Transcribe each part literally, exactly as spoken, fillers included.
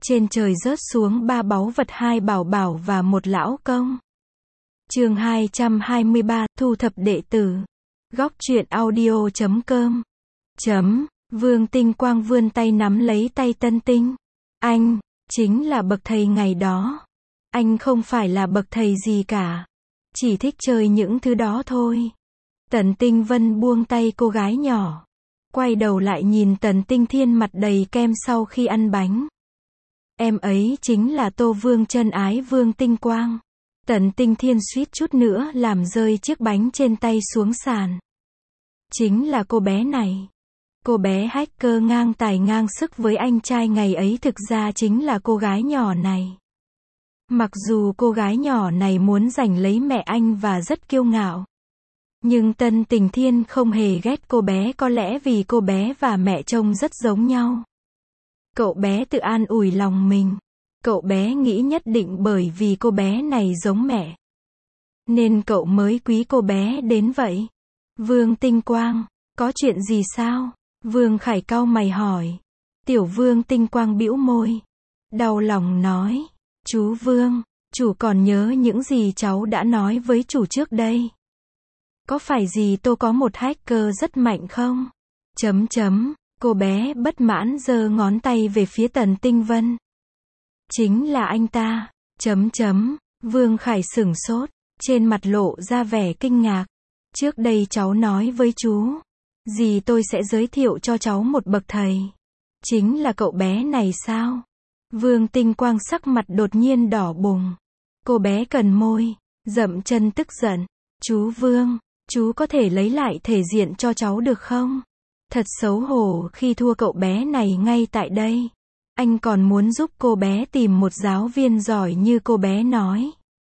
Trên trời rớt xuống ba báu vật, hai bảo bảo và một lão công. Chương hai trăm hai mươi ba, thu thập đệ tử. Góc truyện audio chấm com. Chấm, Vương Tinh Quang vươn tay nắm lấy tay Tân Tinh. Anh, chính là bậc thầy ngày đó. Anh không phải là bậc thầy gì cả. Chỉ thích chơi những thứ đó thôi. Tần Tinh Vân buông tay cô gái nhỏ. Quay đầu lại nhìn Tần Tinh Thiên mặt đầy kem sau khi ăn bánh. Em ấy chính là Tô Vương chân ái Vương Tinh Quang. Tần Tinh Thiên suýt chút nữa làm rơi chiếc bánh trên tay xuống sàn. Chính là cô bé này. Cô bé hacker ngang tài ngang sức với anh trai ngày ấy thực ra chính là cô gái nhỏ này. Mặc dù cô gái nhỏ này muốn giành lấy mẹ anh và rất kiêu ngạo. Nhưng Tân Tình Thiên không hề ghét cô bé, có lẽ vì cô bé và mẹ trông rất giống nhau. Cậu bé tự an ủi lòng mình. Cậu bé nghĩ nhất định bởi vì cô bé này giống mẹ, nên cậu mới quý cô bé đến vậy. Vương Tinh Quang, có chuyện gì sao? Vương Khải cau mày hỏi. Tiểu Vương Tinh Quang bĩu môi. Đau lòng nói. Chú Vương, chủ còn nhớ những gì cháu đã nói với chủ trước đây. Có phải gì tôi có một hacker rất mạnh không? Chấm chấm, cô bé bất mãn giơ ngón tay về phía Tần Tinh Vân. Chính là anh ta. Chấm chấm, Vương Khải sửng sốt, trên mặt lộ ra vẻ kinh ngạc. Trước đây cháu nói với chú, gì tôi sẽ giới thiệu cho cháu một bậc thầy. Chính là cậu bé này sao? Vương Tinh Quang sắc mặt đột nhiên đỏ bừng. Cô bé cần môi, dậm chân tức giận. Chú Vương, chú có thể lấy lại thể diện cho cháu được không? Thật xấu hổ khi thua cậu bé này ngay tại đây. Anh còn muốn giúp cô bé tìm một giáo viên giỏi như cô bé nói.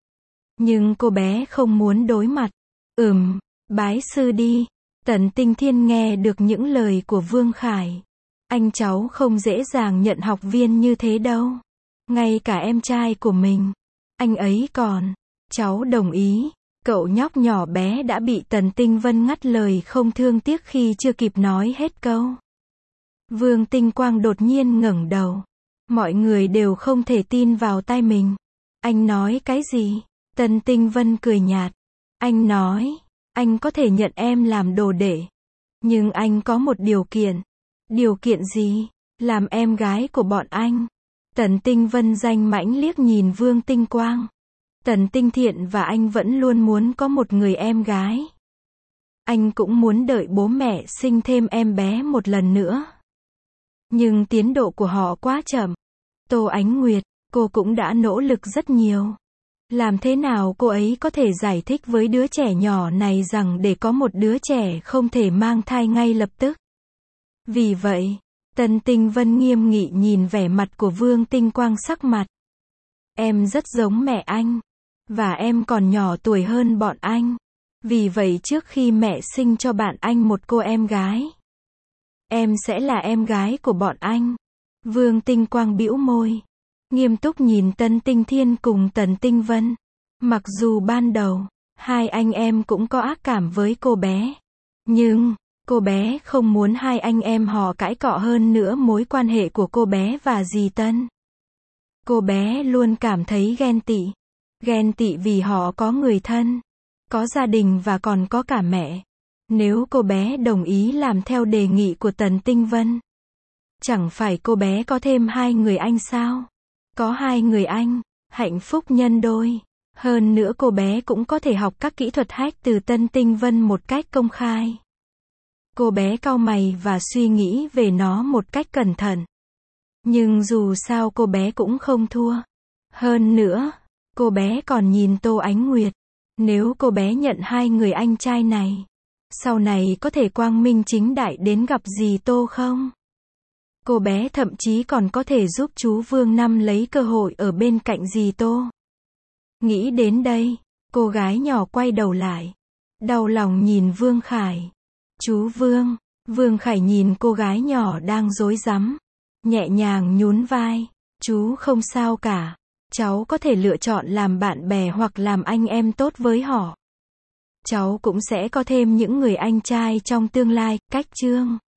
Nhưng cô bé không muốn đối mặt. Ừm, bái sư đi. Tần Tinh Thiên nghe được những lời của Vương Khải. Anh cháu không dễ dàng nhận học viên như thế đâu. Ngay cả em trai của mình, anh ấy còn. Cháu đồng ý. Cậu nhóc nhỏ bé đã bị Tần Tinh Vân ngắt lời không thương tiếc khi chưa kịp nói hết câu. Vương Tinh Quang đột nhiên ngẩng đầu. Mọi người đều không thể tin vào tai mình. Anh nói cái gì? Tần Tinh Vân cười nhạt. Anh nói, anh có thể nhận em làm đồ đệ. Nhưng anh có một điều kiện. Điều kiện gì? Làm em gái của bọn anh. Tần Tinh Vân danh mãnh liếc nhìn Vương Tinh Quang. Tần Tinh Thiện và anh vẫn luôn muốn có một người em gái. Anh cũng muốn đợi bố mẹ sinh thêm em bé một lần nữa. Nhưng tiến độ của họ quá chậm. Tô Ánh Nguyệt, cô cũng đã nỗ lực rất nhiều. Làm thế nào cô ấy có thể giải thích với đứa trẻ nhỏ này rằng để có một đứa trẻ không thể mang thai ngay lập tức? Vì vậy, Tần Tinh Vân nghiêm nghị nhìn vẻ mặt của Vương Tinh Quang sắc mặt. Em rất giống mẹ anh. Và em còn nhỏ tuổi hơn bọn anh. Vì vậy trước khi mẹ sinh cho bạn anh một cô em gái, em sẽ là em gái của bọn anh. Vương Tinh Quang bĩu môi, nghiêm túc nhìn Tân Tinh Thiên cùng Tần Tinh Vân. Mặc dù ban đầu, hai anh em cũng có ác cảm với cô bé. Nhưng, cô bé không muốn hai anh em họ cãi cọ hơn nữa mối quan hệ của cô bé và dì Tân. Cô bé luôn cảm thấy ghen tị. Ghen tị vì họ có người thân, có gia đình và còn có cả mẹ. Nếu cô bé đồng ý làm theo đề nghị của Tần Tinh Vân, chẳng phải cô bé có thêm hai người anh sao? Có hai người anh, hạnh phúc nhân đôi. Hơn nữa cô bé cũng có thể học các kỹ thuật hack từ Tân Tinh Vân một cách công khai. Cô bé cau mày và suy nghĩ về nó một cách cẩn thận. Nhưng dù sao cô bé cũng không thua. Hơn nữa, cô bé còn nhìn Tô Ánh Nguyệt. Nếu cô bé nhận hai người anh trai này, sau này có thể quang minh chính đại đến gặp dì Tô không? Cô bé thậm chí còn có thể giúp chú Vương Năm lấy cơ hội ở bên cạnh dì Tô. Nghĩ đến đây, cô gái nhỏ quay đầu lại, đau lòng nhìn Vương Khải. Chú Vương. Vương Khải nhìn cô gái nhỏ đang rối rắm, nhẹ nhàng nhún vai. Chú không sao cả. Cháu có thể lựa chọn làm bạn bè hoặc làm anh em tốt với họ. Cháu cũng sẽ có thêm những người anh trai trong tương lai. Cách chương